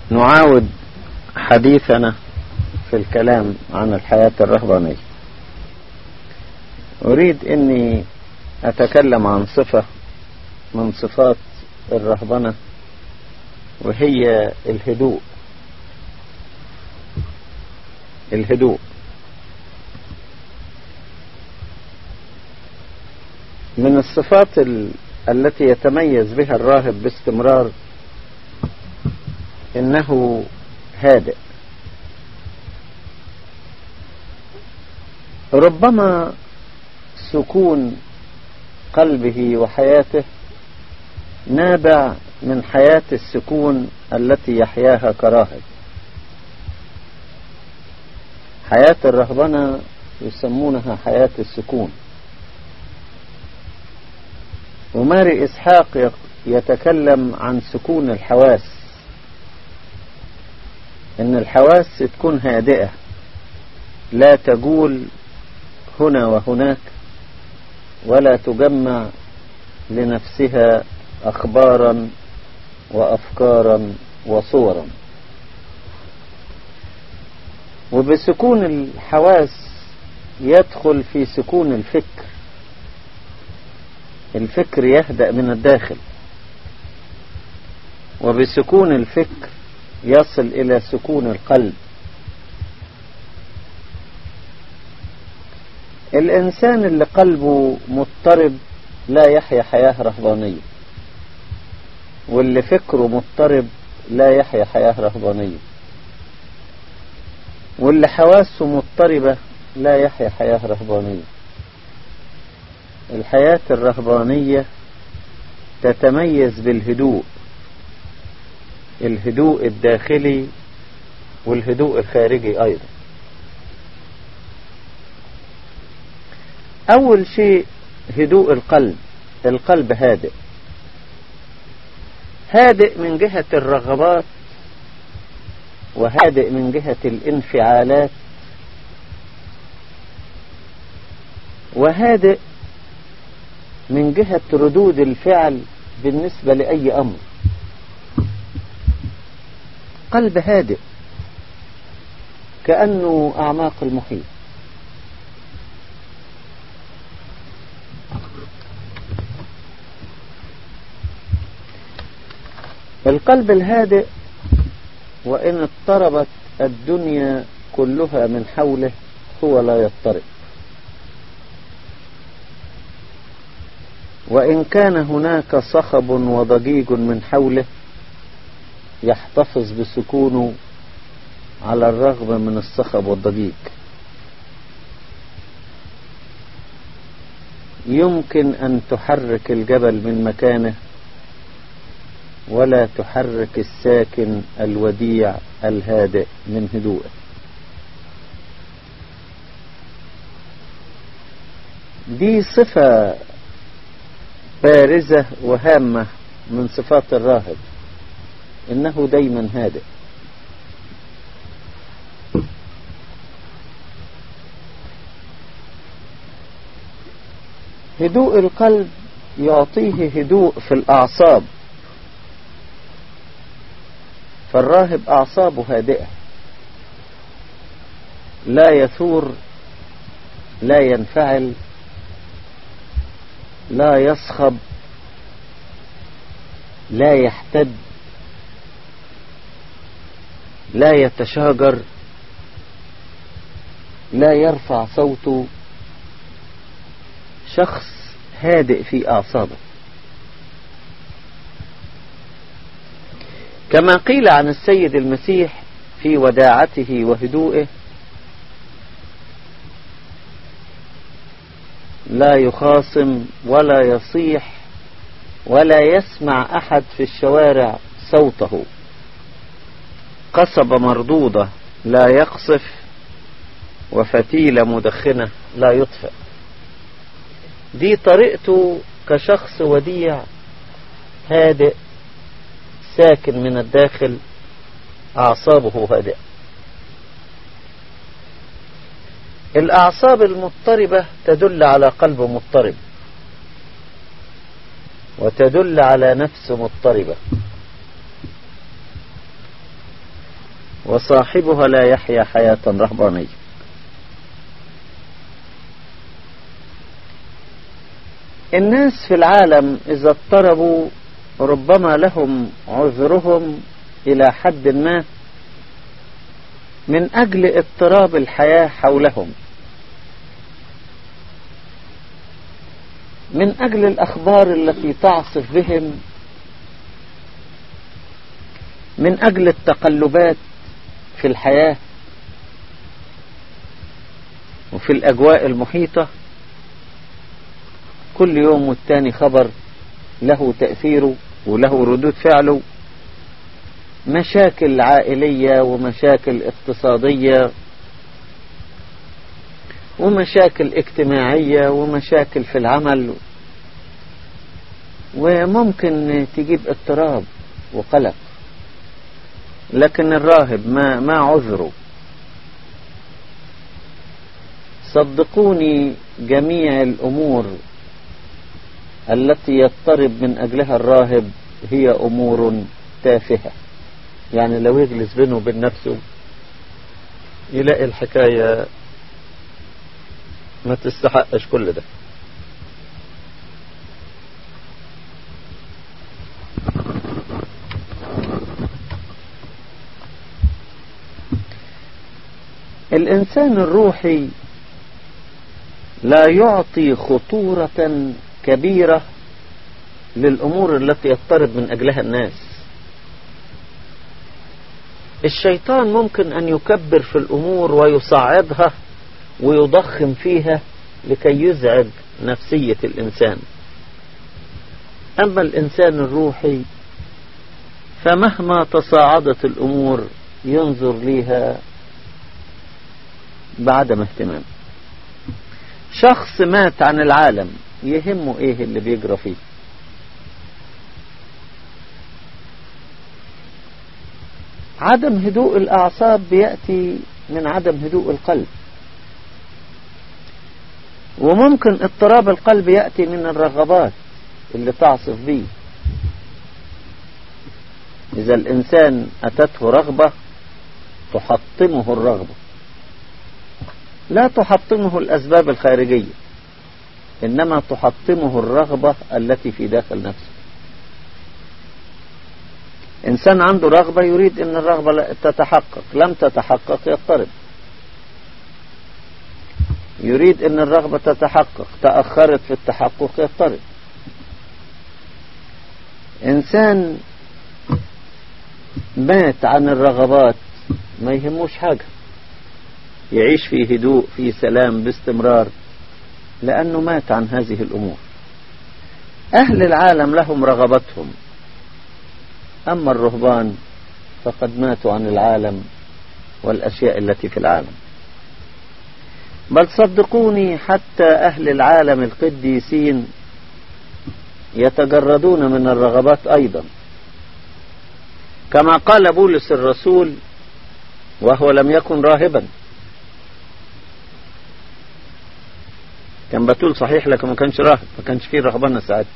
نعاود حديثنا في الكلام عن الحياة الرهبانية. أريد أني أتكلم عن صفة من صفات الرهبنة، وهي الهدوء. من الصفات التي يتميز بها الراهب باستمرار إنه هادئ. ربما سكون قلبه وحياته نابع من حياة السكون التي يحياها كراهب. حياة الرهبنة يسمونها حياة السكون. وماري إسحاق يتكلم عن سكون الحواس، إن الحواس تكون هادئة لا تجول هنا وهناك، ولا تجمع لنفسها أخبارا وأفكارا وصورا. وبسكون الحواس يدخل في سكون الفكر يهدأ من الداخل، وبسكون الفكر يصل إلى سكون القلب. الإنسان اللي قلبه مضطرب لا يحيا حياة رهبانية، واللي فكره مضطرب لا يحيا حياة رهبانية، واللي حواسه مضطربة لا يحيا حياة رهبانية. الحياة الرهبانية تتميز بالهدوء، الهدوء الداخلي والهدوء الخارجي أيضا. أول شيء هدوء القلب هادئ من جهة الرغبات، وهادئ من جهة الانفعالات، وهادئ من جهة ردود الفعل بالنسبة لأي أمر. قلب هادئ كأنه أعماق المحيط. القلب الهادئ وإن اضطربت الدنيا كلها من حوله هو لا يضطرب، وإن كان هناك صخب وضجيج من حوله يحتفظ بسكونه على الرغم من الصخب والضجيج. يمكن أن تحرك الجبل من مكانه ولا تحرك الساكن الوديع الهادئ من هدوءه. دي صفة بارزة وهامة من صفات الراهب، إنه دايما هادئ. هدوء القلب يعطيه هدوء في الأعصاب، فالراهب أعصابه هادئة، لا يثور، لا ينفعل، لا يصخب، لا يحتد، لا يتشاجر، لا يرفع صوته. شخص هادئ في أعصابه. كما قيل عن السيد المسيح في وداعته وهدوئه: لا يخاصم ولا يصيح ولا يسمع أحد في الشوارع صوته، قصبة مردودة لا يقصف، وفتيلة مدخنة لا يطفئ. دي طريقته كشخص وديع هادئ ساكن من الداخل، أعصابه هادئة. الأعصاب المضطربة تدل على قلب مضطرب، وتدل على نفس مضطربة. وصاحبها لا يحيا حياة رهبانية. الناس في العالم إذا اضطربوا ربما لهم عذرهم إلى حد ما من أجل اضطراب الحياة حولهم، من أجل الأخبار التي تعصف بهم، من أجل التقلبات في الحياة وفي الأجواء المحيطة. كل يوم والتاني خبر له تأثيره وله ردود فعله، مشاكل عائلية ومشاكل اقتصادية ومشاكل اجتماعية ومشاكل في العمل، وممكن تجيب اضطراب وقلق. لكن الراهب ما عذره. صدقوني جميع الأمور التي يضطرب من أجلها الراهب هي أمور تافهة. يعني لو يجلس بينه وبين نفسه يلاقي الحكاية ما تستحقش كل ده. الإنسان الروحي لا يعطي خطورة كبيرة للأمور التي يضطرب من أجلها الناس. الشيطان ممكن أن يكبر في الأمور ويصعدها ويضخم فيها لكي يزعج نفسية الإنسان. أما الإنسان الروحي فمهما تصاعدت الأمور ينظر ليها بعدم اهتمام. شخص مات عن العالم يهمه ايه اللي بيجرى فيه؟ عدم هدوء الأعصاب بيأتي من عدم هدوء القلب، وممكن اضطراب القلب يأتي من الرغبات اللي تعصف به. إذا الإنسان أتته رغبة تحطمه الرغبة، لا تحطمه الأسباب الخارجية، إنما تحطمه الرغبة التي في داخل نفسه. إنسان عنده رغبة يريد أن الرغبة تتحقق، لم تتحقق يضطرب. يريد أن الرغبة تتحقق، تأخرت في التحقق يضطرب. إنسان مات عن الرغبات ما يهموش حاجة، يعيش في هدوء في سلام باستمرار، لأنه مات عن هذه الأمور. أهل العالم لهم رغبتهم، أما الرهبان فقد ماتوا عن العالم والأشياء التي في العالم. بل صدقوني حتى أهل العالم القديسين يتجردون من الرغبات أيضا، كما قال بولس الرسول وهو لم يكن راهبا. كان بتول صحيح لكن ما كانش راهب، ما كانش فيه رهبنة ساعتها.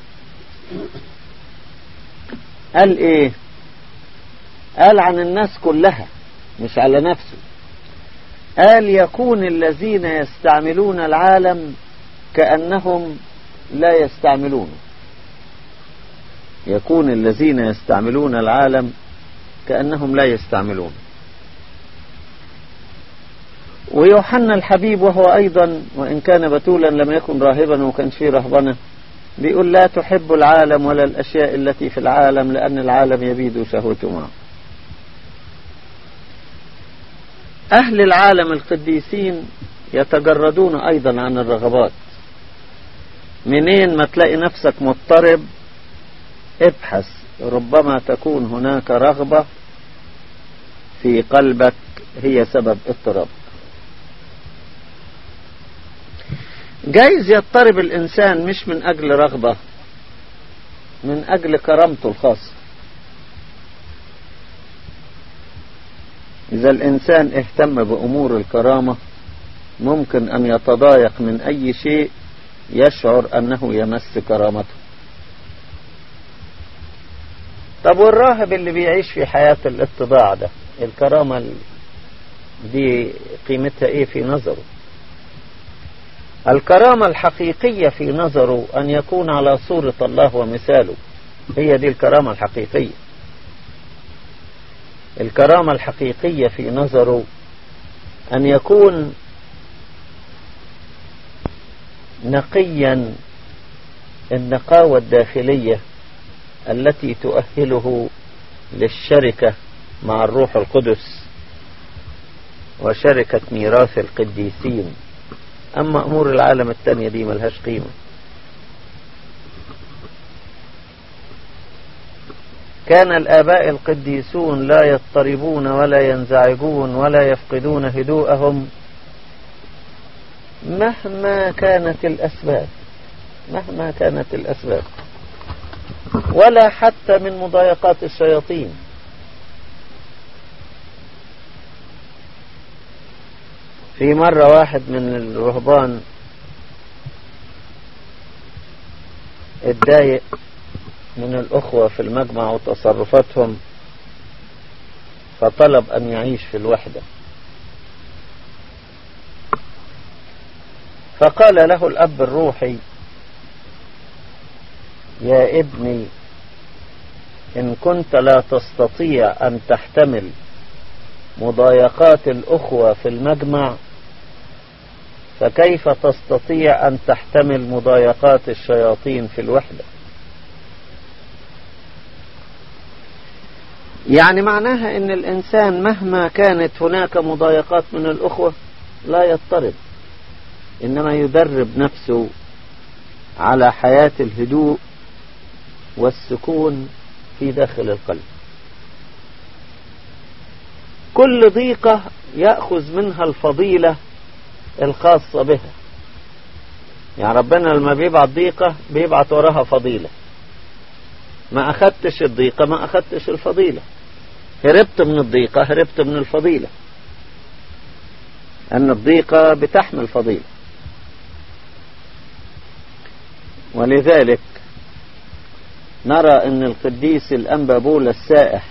قال ايه؟ قال عن الناس كلها مش على نفسه. قال يكون الذين يستعملون العالم كأنهم لا يستعملونه. يكون الذين يستعملون العالم كأنهم لا يستعملونه. ويوحنا الحبيب وهو أيضا وإن كان بتولا لم يكن راهبا وكان فيه رهبنة، بيقول لا تحب العالم ولا الأشياء التي في العالم لأن العالم يبيد شهوته معه. أهل العالم القديسين يتجردون أيضا عن الرغبات. منين ما تلاقي نفسك مضطرب ابحث، ربما تكون هناك رغبة في قلبك هي سبب اضطراب. جايز يضطرب الإنسان مش من أجل رغبة، من أجل كرامته الخاصة. إذا الإنسان اهتم بأمور الكرامة ممكن أن يتضايق من أي شيء يشعر أنه يمس كرامته. طب والراهب اللي بيعيش في حياة الاتضاع ده الكرامة دي قيمتها ايه في نظره؟ الكرامة الحقيقية في نظره أن يكون على صورة الله ومثاله، هي دي الكرامة الحقيقية. الكرامة الحقيقية في نظره أن يكون نقيا النقاوة الداخلية التي تؤهله للشركة مع الروح القدس وشركة ميراث القديسين. أما أمور العالم التانية دي ملهاش قيمة. كان الآباء القديسون لا يضطربون ولا ينزعجون ولا يفقدون هدوءهم مهما كانت الأسباب، ولا حتى من مضايقات الشياطين. في مرة واحد من الرهبان اتضايق من الأخوة في المجمع وتصرفاتهم، فطلب أن يعيش في الوحدة. فقال له الأب الروحي: يا ابني، إن كنت لا تستطيع أن تحتمل مضايقات الأخوة في المجمع، فكيف تستطيع أن تحتمل مضايقات الشياطين في الوحدة؟ يعني معناها ان الانسان مهما كانت هناك مضايقات من الاخوة لا يضطرب، انما يدرب نفسه على حياة الهدوء والسكون في داخل القلب. كل ضيقة يأخذ منها الفضيلة الخاصة بها. يعني ربنا لما بيبعت ضيقة بيبعت وراها فضيلة. ما أخدتش الضيقة ما أخدتش الفضيلة. هربت من الضيقة هربت من الفضيلة، أن الضيقة بتحمل فضيلة. ولذلك نرى أن القديس الأنبا بولا السائح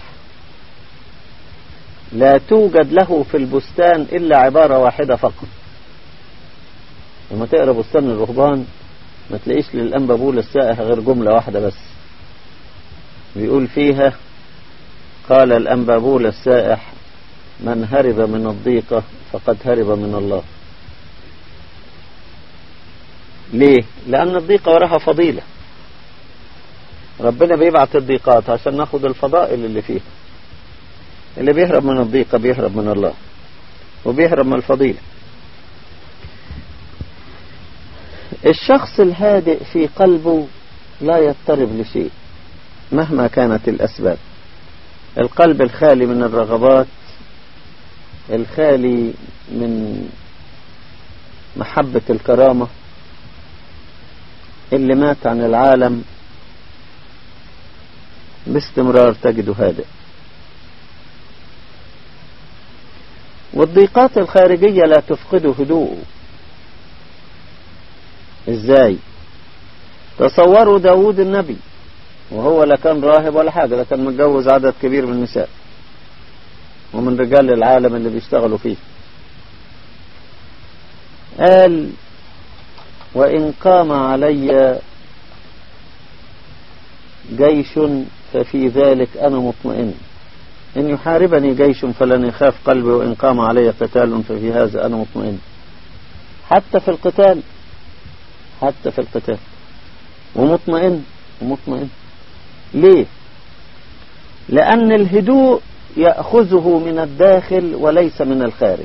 لا توجد له في البستان إلا عبارة واحدة فقط. لما تقرأ بستان الرهبان ما تلاقيش للأنبا بولا السائح غير جملة واحدة بس، بيقول فيها: قال الأنبا بولا السائح: من هرب من الضيقة فقد هرب من الله. ليه؟ لأن الضيقة وراها فضيلة. ربنا بيبعت الضيقات عشان ناخد الفضائل اللي فيها. اللي بيهرب من الضيقة بيهرب من الله وبيهرب من الفضيلة. الشخص الهادئ في قلبه لا يضطرب لشيء مهما كانت الأسباب. القلب الخالي من الرغبات، الخالي من محبة الكرامة، اللي مات عن العالم باستمرار تجده هادئ. والضيقات الخارجية لا تفقده هدوءه. ازاي؟ تصوروا داود النبي وهو لا كان راهب ولا حاجة، لا كان متجوز عدد كبير من النساء ومن رجال العالم اللي بيشتغلوا فيه. قال: وإن قام علي جيش ففي ذلك أنا مطمئن، إن يحاربني جيش فلن يخاف قلبي، وإن قام علي قتال ففي هذا أنا مطمئن. حتى في القتال ومطمئن. ليه؟ لأن الهدوء يأخذه من الداخل وليس من الخارج.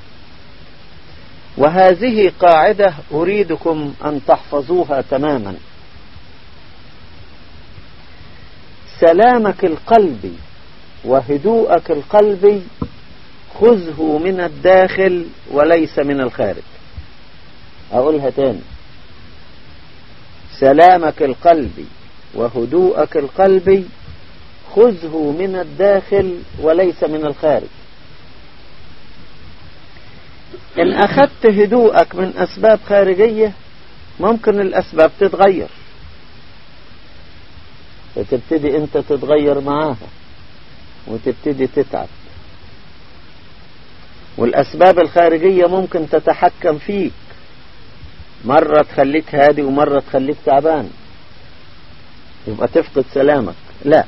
وهذه قاعدة أريدكم أن تحفظوها تماما. سلامك القلبي وهدوءك القلبي خذه من الداخل وليس من الخارج. أقولها تاني: سلامك القلبي وهدوءك القلبي خذه من الداخل وليس من الخارج. إن أخذت هدوءك من أسباب خارجية ممكن الأسباب تتغير، فتبتدي أنت تتغير معاها وتبتدي تتعب والأسباب الخارجية ممكن تتحكم فيك، مرة تخليك هادي ومرة تخليك تعبان، يبقى تفقد سلامك. لا،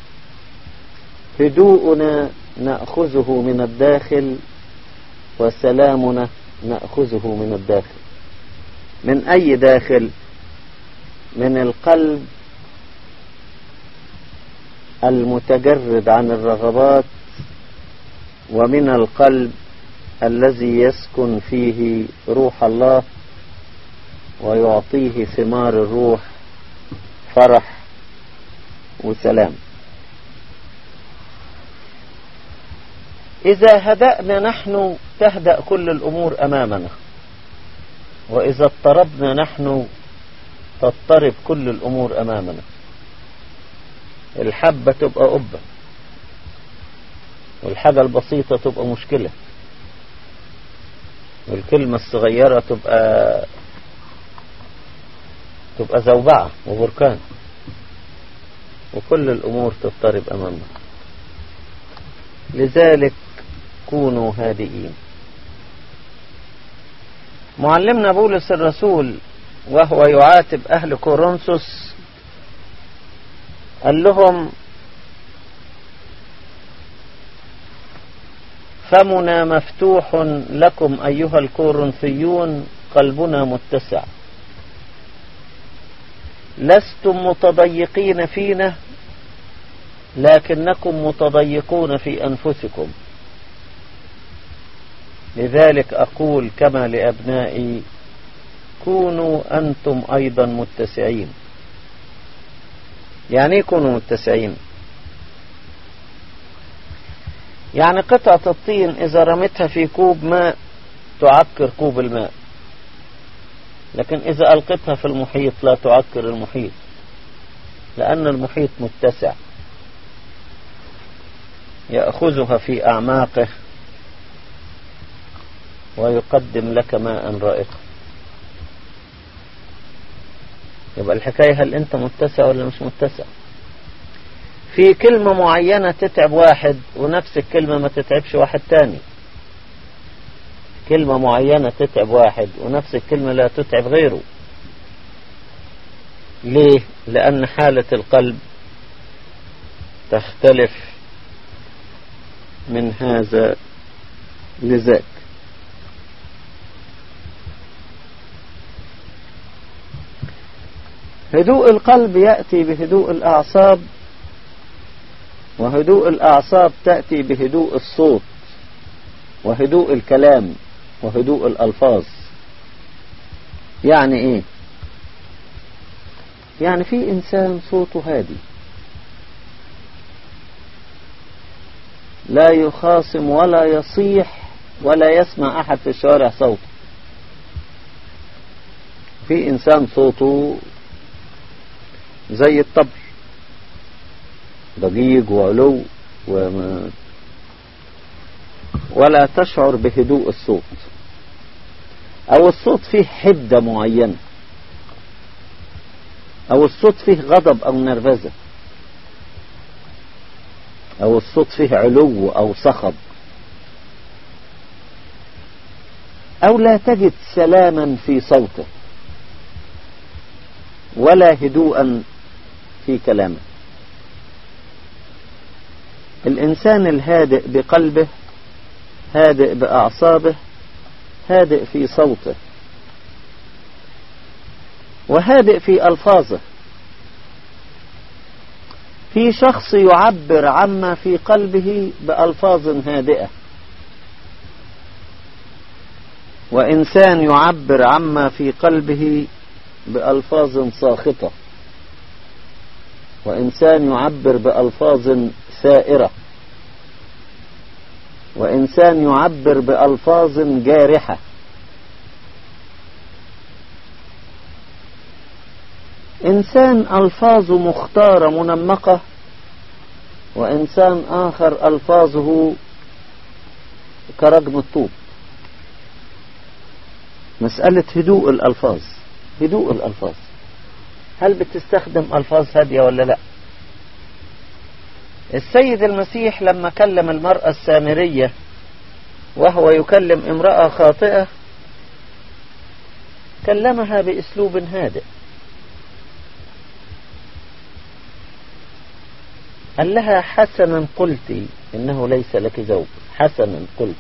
هدوءنا نأخذه من الداخل، وسلامنا نأخذه من الداخل. من أي داخل؟ من القلب المتجرد عن الرغبات، ومن القلب الذي يسكن فيه روح الله ويعطيه ثمار الروح، فرح وسلام. إذا هدأنا نحن تهدأ كل الأمور أمامنا، وإذا اضطربنا نحن تضطرب كل الأمور أمامنا. الحبة تبقى قبة، والحاجة البسيطة تبقى مشكلة، والكلمة الصغيرة تبقى زوبعة وبركان، وكل الأمور تضطرب أمامنا. لذلك كونوا هادئين. معلمنا بولس الرسول وهو يعاتب أهل كورنثوس قال لهم: فمنا مفتوح لكم أيها الكورنثيون، قلبنا متسع، لستم متضيقين فينا، لكنكم متضيقون في أنفسكم. لذلك أقول كما لأبنائي: كونوا أنتم أيضا متسعين. يعني كونوا متسعين، يعني قطعة الطين إذا رمتها في كوب ماء تعكر كوب الماء، لكن إذا ألقتها في المحيط لا تعكر المحيط، لأن المحيط متسع، يأخذها في أعماقه ويقدم لك ماء رائقا. يبقى الحكاية هل أنت متسع ولا مش متسع؟ في كلمة معينة تتعب واحد ونفس الكلمة ما تتعبش واحد تاني. كلمة معينة تتعب واحد ونفس الكلمة لا تتعب غيره. ليه؟ لأن حالة القلب تختلف من هذا لذاك. هدوء القلب يأتي بهدوء الأعصاب، وهدوء الأعصاب تأتي بهدوء الصوت وهدوء الكلام وهدوء الألفاظ. يعني إيه؟ يعني في إنسان صوته هادي، لا يخاصم ولا يصيح ولا يسمع أحد في الشوارع صوته. في إنسان صوته زي الطبل، ضجيج وعلو ولا تشعر بهدوء الصوت، أو الصوت فيه حدة معينة، أو الصوت فيه غضب أو نرفزة، أو الصوت فيه علو أو صخب، أو لا تجد سلاما في صوته ولا هدوءا في كلامه. الإنسان الهادئ بقلبه، هادئ بأعصابه، هادئ في صوته، وهادئ في ألفاظه. في شخص يعبر عما في قلبه بألفاظ هادئة، وإنسان يعبر عما في قلبه بألفاظ ساخطة، وإنسان يعبر بألفاظ ثائرة، وإنسان يعبر بألفاظ جارحة. إنسان ألفاظه مختارة منمقة، وإنسان آخر ألفاظه كرجم الطوب. مسألة هدوء الألفاظ. هدوء الألفاظ، هل بتستخدم ألفاظ هادية ولا لا؟ السيد المسيح لما كلم المرأة السامرية وهو يكلم امرأة خاطئة كلمها بأسلوب هادئ، قال لها حسنا قلت إنه ليس لك زوج، حسنا قلت،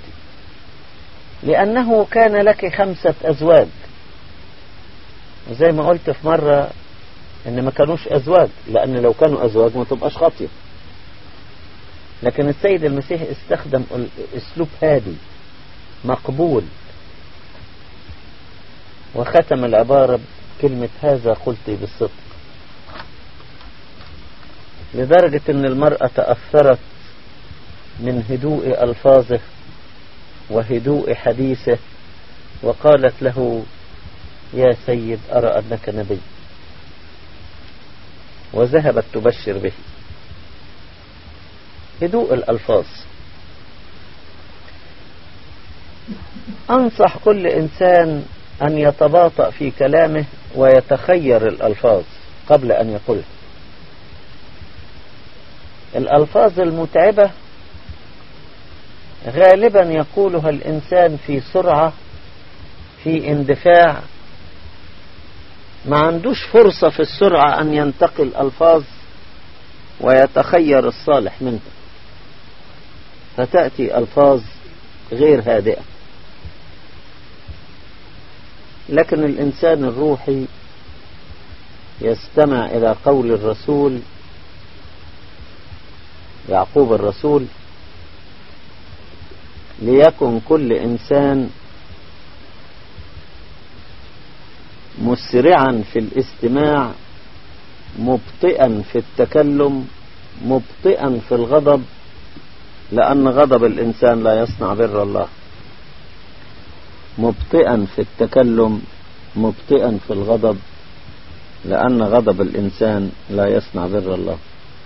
لأنه كان لك 5 أزواج. وزي ما قلت في مرة إن ما كانوش أزواج، لأن لو كانوا أزواج ما تبقاش خاطئة. لكن السيد المسيح استخدم أسلوب هادي مقبول، وختم العبارة بكلمة هذا قلت بالصدق، لدرجة ان المرأة تأثرت من هدوء ألفاظه وهدوء حديثه، وقالت له يا سيد أرى أنك نبي، وذهبت تبشر به. هدوء الألفاظ. أنصح كل إنسان أن يتباطأ في كلامه ويتخير الألفاظ قبل أن يقولها. الألفاظ المتعبة غالبا يقولها الإنسان في سرعة، في اندفاع، ما عندوش فرصة في السرعة أن ينتقل ألفاظ ويتخير الصالح منها، فتأتي ألفاظ غير هادئة. لكن الإنسان الروحي يستمع إلى قول الرسول يعقوب الرسول: ليكن كل إنسان مسرعا في الاستماع، مبطئا في التكلم، مبطئا في الغضب، لأن غضب الإنسان لا يصنع بر الله. مبطئا في التكلم، مبطئا في الغضب، لأن غضب الإنسان لا يصنع بر الله.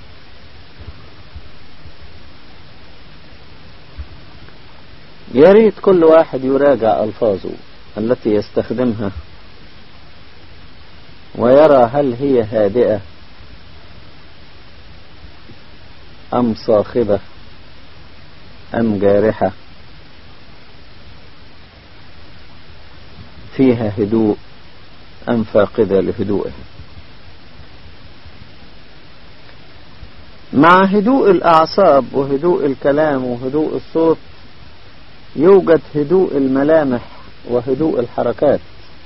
يريد كل واحد يراجع ألفاظه التي يستخدمها ويرى هل هي هادئة أم صاخبة أم جارحة، فيها هدوء أم فاقدة لهدوئها. مع هدوء الأعصاب وهدوء الكلام وهدوء الصوت يوجد هدوء الملامح وهدوء الحركات.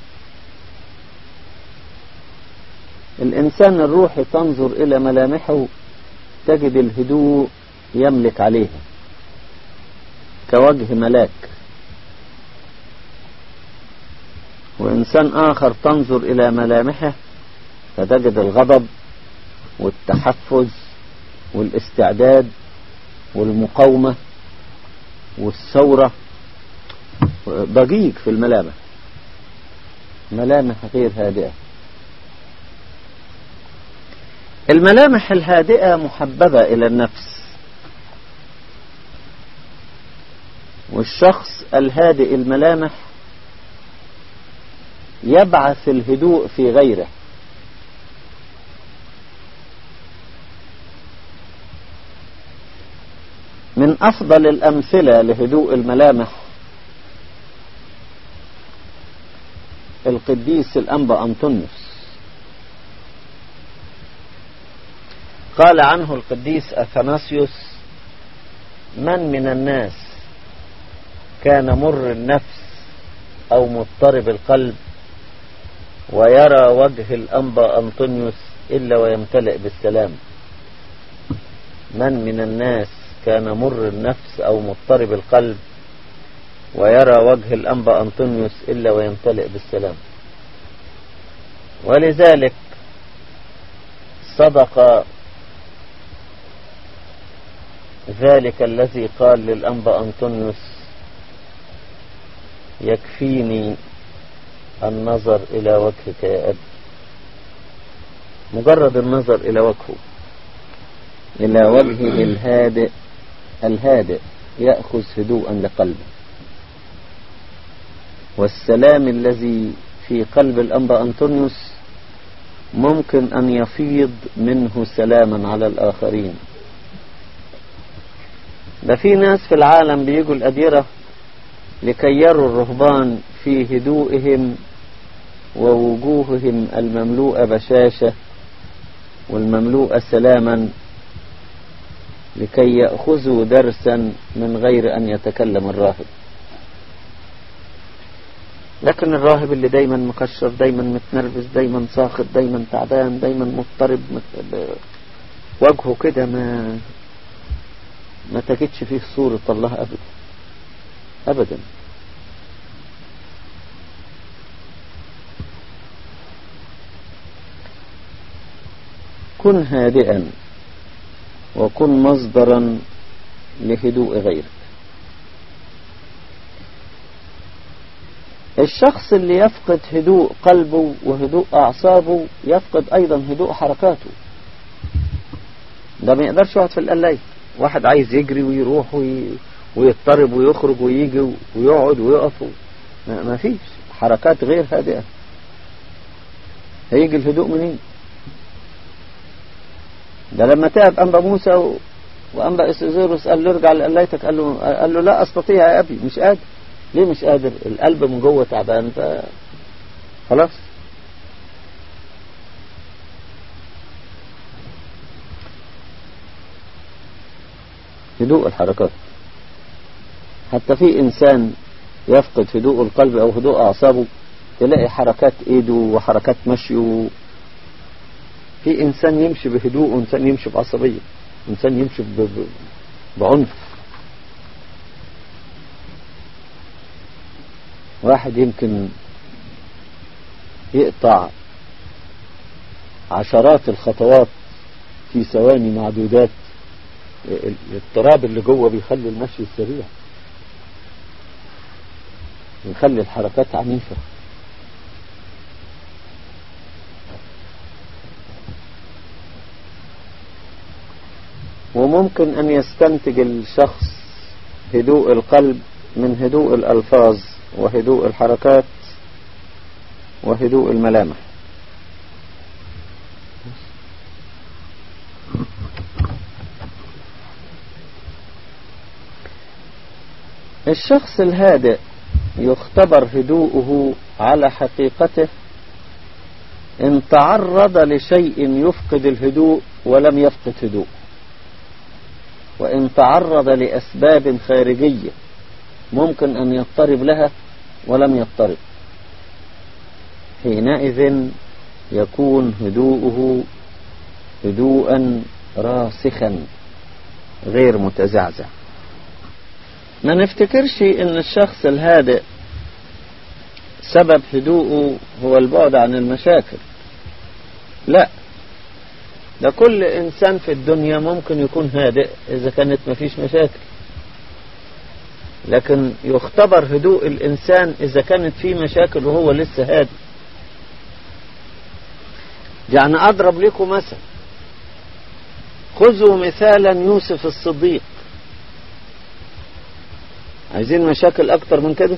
الإنسان الروحي تنظر إلى ملامحه تجد الهدوء يملك عليها كوجه ملاك، وإنسان آخر تنظر إلى ملامحه فتجد الغضب والتحفز والاستعداد والمقاومة والثورة، ضجيج في الملامح، ملامح غير هادئة. الملامح الهادئة محببة إلى النفس، والشخص الهادئ الملامح يبعث الهدوء في غيره. من أفضل الأمثلة لهدوء الملامح القديس الأنبا أنطونيوس. قال عنه القديس أثناسيوس: من الناس كان مر النفس أو مضطرب القلب ويرى وجه الأنبا أنطونيوس إلا ويمتلئ بالسلام. من الناس كان مر النفس أو مضطرب القلب ويرى وجه الأنبا أنطونيوس إلا ويمتلئ بالسلام. ولذلك صدق ذلك الذي قال للأنبا أنطونيوس: يكفيني النظر إلى وجهك يا أبي. مجرد النظر إلى وجهه، إلى وجهه الهادئ يأخذ هدوءا لقلبه. والسلام الذي في قلب الأنبا أنطونيوس ممكن أن يفيض منه سلاما على الآخرين. ده في ناس في العالم بيجوا الأديرة لكي يروا الرهبان في هدوئهم ووجوههم المملوءة بشاشة والمملوءة سلاما، لكي يأخذوا درسا من غير أن يتكلم الراهب. لكن الراهب اللي دايما مكشر، دايما متنرفز، دايما ساخط، دايما تعبان، دايما مضطرب، وجهه كده ما تجدش فيه صورة الله أبدا أبدا. كن هادئا وكن مصدرا لهدوء غيرك. الشخص اللي يفقد هدوء قلبه وهدوء أعصابه يفقد أيضا هدوء حركاته. ده ما يقدرش يقعد في القلاية. واحد عايز يجري ويروح ويضطرب ويخرج ويجي ويقعد ويقف، ما فيش حركات غير هادئة. هيجي الهدوء منين؟ ده لما تعب أنبا موسى وأنبا إسيزيروس قال له ارجع لقلايتك، قال له لا أستطيع يا أبي، مش قادر. ليه مش قادر؟ القلب من جوه تعبان، خلاص. هدوء الحركات. حتى في إنسان يفقد هدوء القلب أو هدوء أعصابه تلاقي حركات إيده وحركات مشيه. في إنسان يمشي بهدوء وإنسان يمشي بعصبية، إنسان يمشي بعنف. واحد يمكن يقطع عشرات الخطوات في ثواني معدودات. الاضطراب اللي جوه بيخلي المشي سريع، بيخلي الحركات عنيفة. وممكن أن يستنتج الشخص هدوء القلب من هدوء الألفاظ وهدوء الحركات وهدوء الملامح. الشخص الهادئ يختبر هدوءه على حقيقته إن تعرض لشيء يفقد الهدوء ولم يفقد هدوء، وإن تعرض لأسباب خارجية ممكن أن يضطرب لها ولم يضطرب، حينئذ يكون هدوءه هدوءا راسخا غير متزعزع. ما نفتكرش ان الشخص الهادئ سبب هدوءه هو البعد عن المشاكل. لا، ده كل انسان في الدنيا ممكن يكون هادئ اذا كانت مفيش مشاكل، لكن يختبر هدوء الانسان اذا كانت فيه مشاكل وهو لسه هادئ. يعني اضرب لكم مثل. خذوا مثالا يوسف الصديق. عايزين مشاكل اكتر من كده؟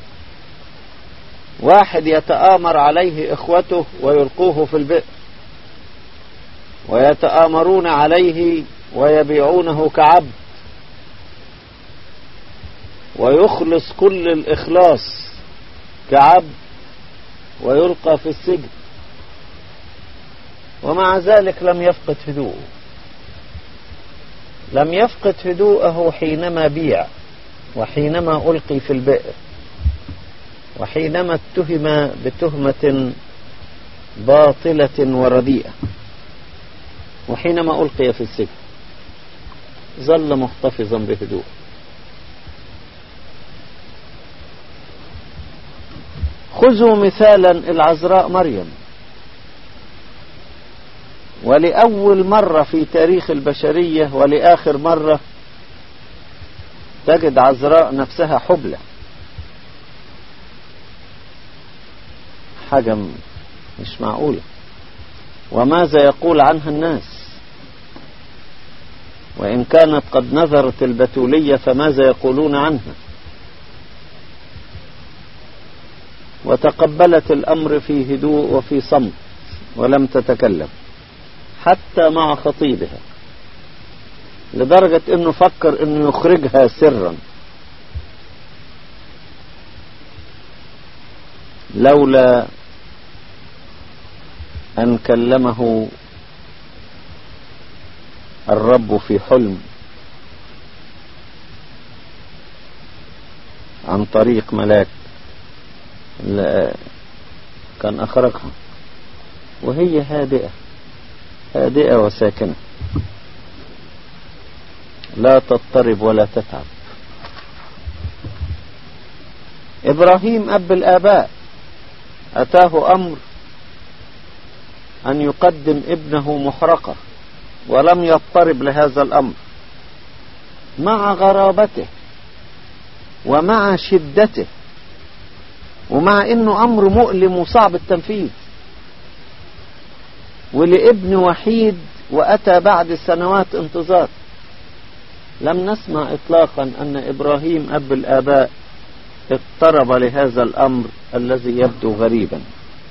واحد يتآمر عليه اخوته ويلقوه في البئر، ويتآمرون عليه ويبيعونه كعبد، ويخلص كل الإخلاص كعبد ويلقى في السجن، ومع ذلك لم يفقد هدوءه. لم يفقد هدوءه حينما بيع، وحينما ألقي في البئر، وحينما اتهم بتهمة باطلة ورديئة، وحينما ألقي في السجن ظل محتفظا بهدوء. خذوا مثالا العذراء مريم. ولأول مرة في تاريخ البشرية ولآخر مرة تجد عذراء نفسها حبلى. حاجة مش معقولة. وماذا يقول عنها الناس؟ وإن كانت قد نذرت البتولية فماذا يقولون عنها؟ وتقبلت الأمر في هدوء وفي صمت ولم تتكلم حتى مع خطيبها، لدرجة انه فكر انه يخرجها سرا. لولا أن كلمه الرب في حلم عن طريق ملاك كان أخرجها، وهي هادئة وساكنة، لا تضطرب ولا تتعب. إبراهيم أب الآباء أتاه أمر أن يقدم ابنه محرقة، ولم يضطرب لهذا الأمر مع غرابته ومع شدته، ومع إنه أمر مؤلم وصعب التنفيذ، ولابن وحيد وأتى بعد سنوات انتظار. لم نسمع إطلاقا أن إبراهيم أب الآباء اضطرب لهذا الأمر الذي يبدو غريبا.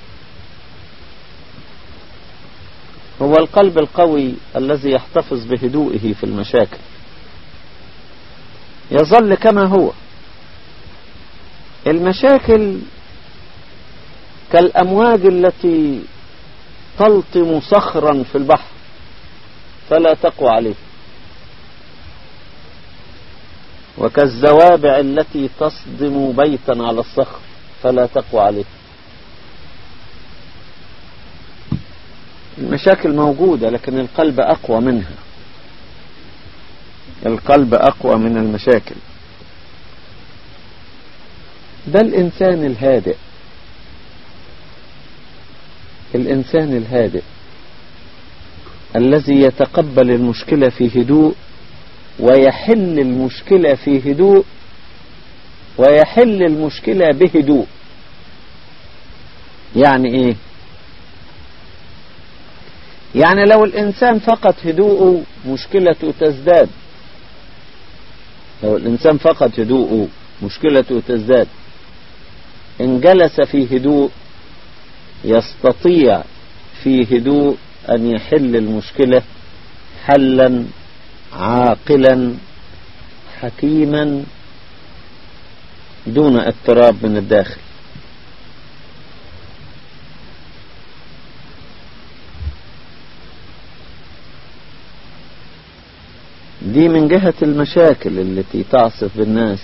هو القلب القوي الذي يحتفظ بهدوئه في المشاكل، يظل كما هو. المشاكل كالأمواج التي تلطم صخرا في البحر فلا تقوى عليه، وكالزوابع التي تصدم بيتا على الصخر فلا تقوى عليه. المشاكل موجودة، لكن القلب أقوى منها. القلب أقوى من المشاكل. ده الإنسان الهادئ. الإنسان الهادئ الذي يتقبل المشكلة في هدوء، ويحل المشكلة في هدوء، ويحل المشكلة بهدوء. يعني ايه؟ يعني لو الإنسان فقد هدوءه مشكلته تزداد. لو الإنسان فقد هدوءه مشكلته تزداد. إن جلس في هدوء يستطيع في هدوء أن يحل المشكلة حلا عاقلا حكيما دون اضطراب من الداخل. دي من جهة المشاكل التي تعصف بالناس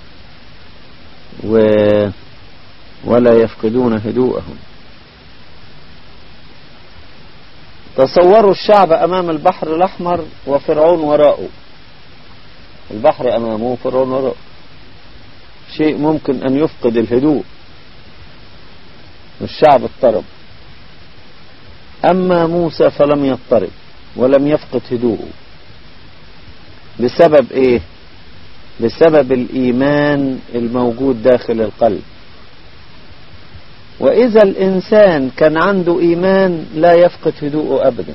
ولا يفقدون هدوءهم. تصوروا الشعب أمام البحر الأحمر وفرعون وراءه. البحر أمامه وفرعون وراءه، شيء ممكن أن يفقد الهدوء، والشعب اضطرب. أما موسى فلم يضطرب ولم يفقد هدوءه. بسبب إيه؟ بسبب الإيمان الموجود داخل القلب. وإذا الإنسان كان عنده إيمان لا يفقد هدوءه أبدا.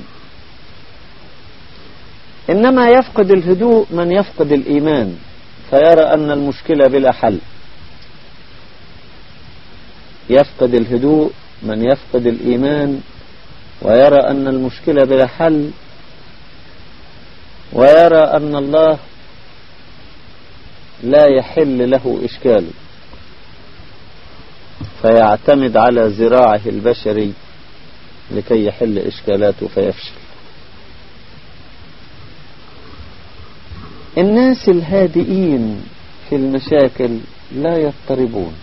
إنما يفقد الهدوء من يفقد الإيمان، فيرى أن المشكلة بلا حل. يفقد الهدوء من يفقد الإيمان ويرى أن المشكلة بلا حل، ويرى أن الله لا يحل له إشكال، فيعتمد على ذراعه البشري لكي يحل إشكالاته فيفشل. الناس الهادئين في المشاكل لا يضطربون،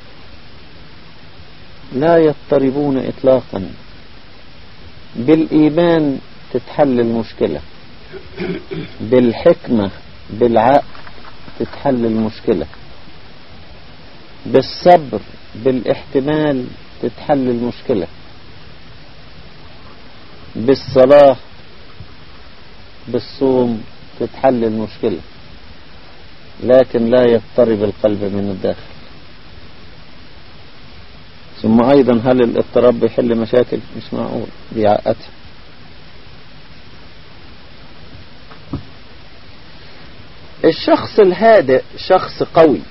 لا يضطربون إطلاقا. بالإيمان تتحل المشكلة، بالحكمة بالعقل تتحل المشكلة، بالصبر بالاحتمال تتحل المشكلة، بالصلاة بالصوم تتحل المشكلة. لكن لا يضطرب القلب من الداخل. ثم أيضا هل الاضطراب بيحل مشاكل؟ مش معقول، بيعقدها. الشخص الهادئ شخص قوي،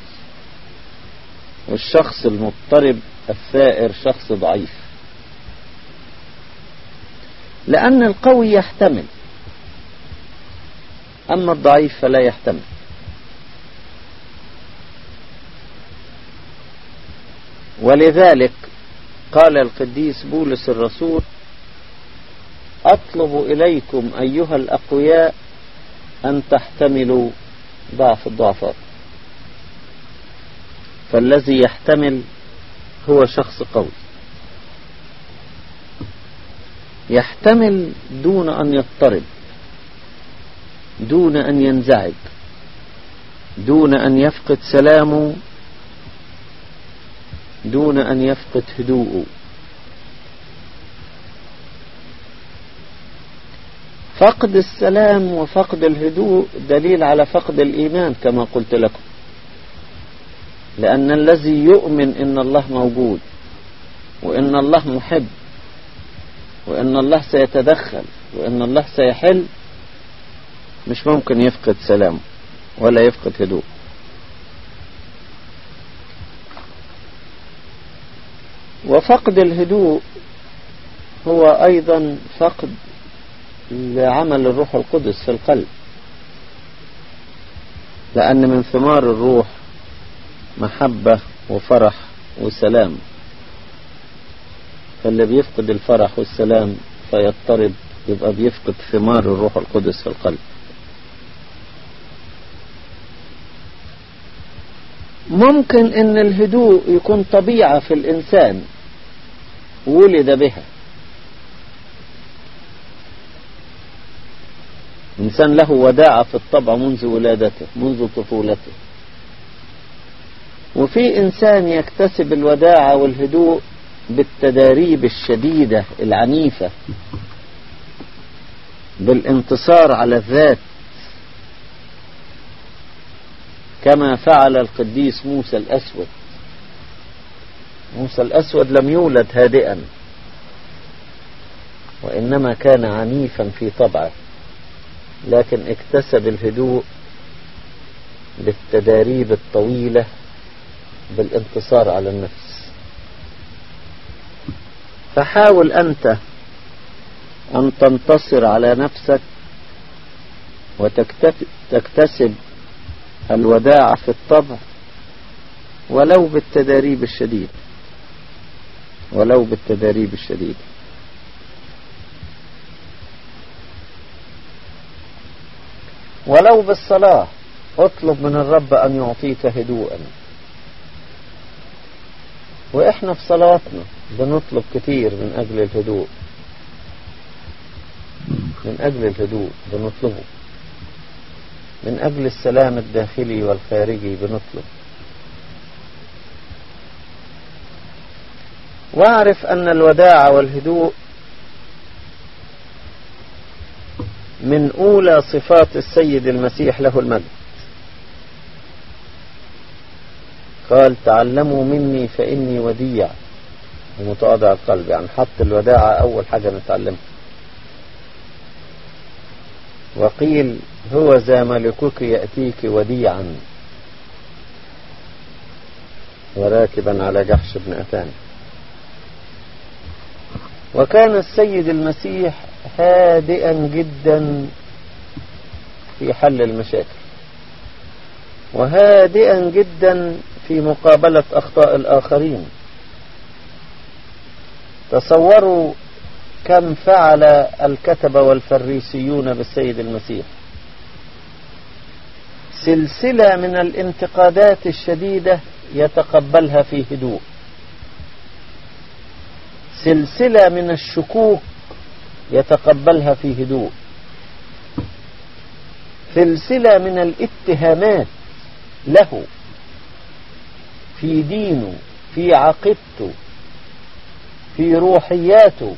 والشخص المضطرب الثائر شخص ضعيف. لأن القوي يحتمل، أما الضعيف فلا يحتمل. ولذلك قال القديس بولس الرسول: أطلب إليكم أيها الأقوياء أن تحتملوا ضعف الضعفاء. فالذي يحتمل هو شخص قوي، يحتمل دون أن يضطرب، دون أن ينزعج، دون أن يفقد سلامه، دون أن يفقد هدوءه. فقد السلام وفقد الهدوء دليل على فقد الإيمان كما قلت لكم، لأن الذي يؤمن إن الله موجود وإن الله محب وإن الله سيتدخل وإن الله سيحل مش ممكن يفقد سلامه ولا يفقد هدوء. وفقد الهدوء هو أيضا فقد لعمل الروح القدس في القلب، لأن من ثمار الروح محبة وفرح وسلام، فاللي بيفقد الفرح والسلام فيضطرب يبقى بيفقد ثمار الروح القدس في القلب. ممكن ان الهدوء يكون طبيعة في الانسان ولد بها، إنسان له وداعة في الطبع منذ ولادته منذ طفولته، وفي إنسان يكتسب الوداعة والهدوء بالتداريب الشديدة العنيفة، بالانتصار على الذات، كما فعل القديس موسى الأسود. موسى الأسود لم يولد هادئا، وإنما كان عنيفا في طبعه، لكن اكتسب الهدوء بالتداريب الطويلة بالانتصار على النفس. فحاول أنت أن تنتصر على نفسك وتكتسب الوداعة في الطبع ولو بالتداريب الشديدة، ولو بالتداريب الشديدة. ولو بالصلاة اطلب من الرب أن يعطيك هدوءا. وإحنا في صلاتنا بنطلب كتير من أجل الهدوء، من أجل الهدوء بنطلبه، من أجل السلام الداخلي والخارجي بنطلب. واعرف أن الوداعة والهدوء من أولى صفات السيد المسيح له المجد. قال: تعلموا مني فإني وديع ومتواضع القلب. يعني حط الوداعة أول حاجة نتعلمها. وقيل: هو ذا ملكك يأتيك وديعا وراكبا على جحش بن أتان. وكان السيد المسيح هادئا جدا في حل المشاكل، وهادئا جدا في مقابلة أخطاء الآخرين. تصوروا كم فعل الكتبة والفريسيون بالسيد المسيح. سلسلة من الانتقادات الشديدة يتقبلها في هدوء، سلسلة من الشكوك يتقبلها في هدوء، سلسلة من الاتهامات له في دينه، في عقيدته، في روحياته.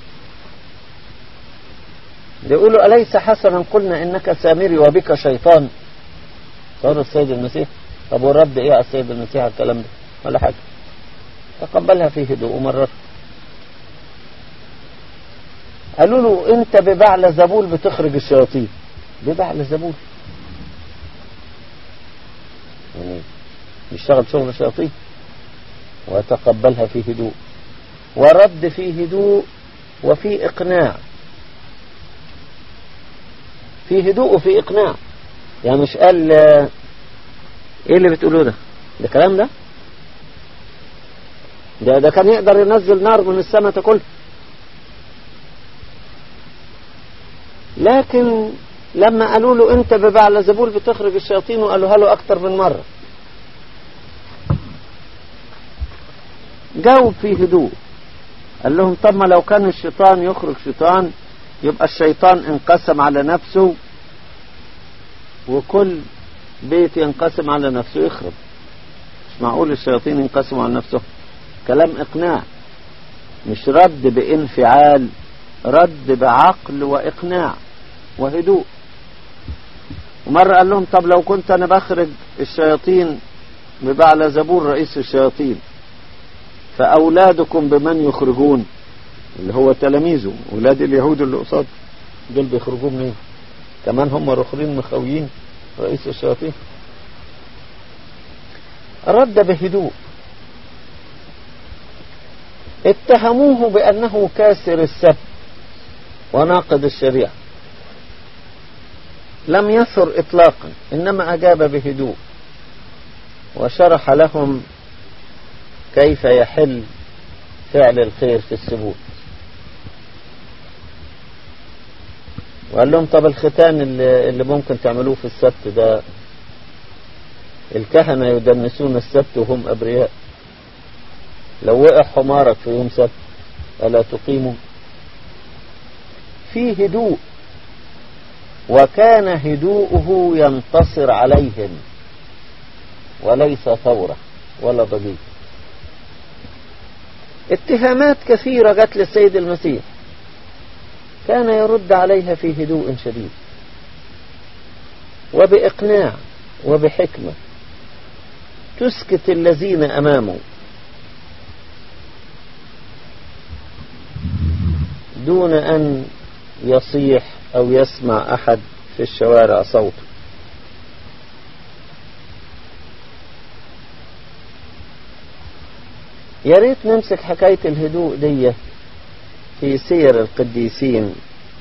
يقولوا: أليس حسنا قلنا إنك سامري وبك شيطان؟ صار السيد المسيح. طب والرد إيه على السيد المسيح الكلام ده؟ ولا حاجة، تقبلها في هدوء. ومرات قالوا له: أنت ببعل زبول بتخرج الشياطين. ببعل زبول يعني يشتغل شغل الشياطين، وتقبلها في هدوء، ورد في هدوء وفي إقناع، في هدوء وفي إقناع. يعني مش قال إيه اللي بتقولوه ده؟ ده كلام ده ده كان يقدر ينزل نار من السماء تاكلها. لكن لما قالوا له انت ببعلزبول بتخرج الشياطين، وقالوها له اكتر من مرة، جاوب في هدوء. قال لهم طب ما لو كان الشيطان يخرج شيطان، يبقى الشيطان انقسم على نفسه، وكل بيت ينقسم على نفسه يخرب. مش معقول الشياطين ينقسموا على نفسه. كلام اقناع، مش رد بانفعال، رد بعقل واقناع وهدوء. ومرة قال لهم طب لو كنت انا بخرج الشياطين ببعلزبول رئيس الشياطين، فاولادكم بمن يخرجون؟ اللي هو تلاميذه، اولاد اليهود اللي قصاد دول بيخرجوا منين؟ كمان هم الاخرين مخويين رئيس الشياطين. رد بهدوء. اتهموه بأنه كاسر السبت وناقض الشريعة، لم يثر إطلاقا، إنما أجاب بهدوء وشرح لهم كيف يحل فعل الخير في السبوت. وقال لهم طب الختان اللي ممكن تعملوه في السبت ده، الكهنة يدنسون السبت وهم أبرياء، لو وقع حمارك في يوم سبت ألا تقيموا؟ في هدوء، وكان هدوءه ينتصر عليهم وليس ثورة ولا ضجيج. اتهامات كثيرة جت للسيد المسيح، كان يرد عليها في هدوء شديد وبإقناع وبحكمة تسكت الذين أمامه دون أن يصيح أو يسمع أحد في الشوارع صوته. يا ريت نمسك حكاية الهدوء دي في سير القديسين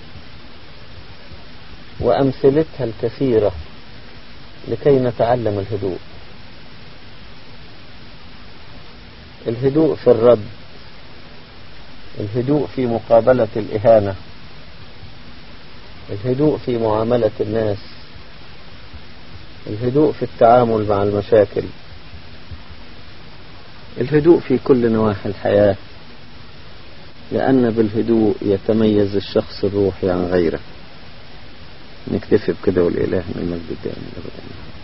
وأمثلتها الكثيرة لكي نتعلم الهدوء. الهدوء في الرد، الهدوء في مقابلة الإهانة، الهدوء في معاملة الناس، الهدوء في التعامل مع المشاكل، الهدوء في كل نواحي الحياة، لأن بالهدوء يتميز الشخص الروحي عن غيره. نكتفي بكده، والإله من المجد الدائم أبدا.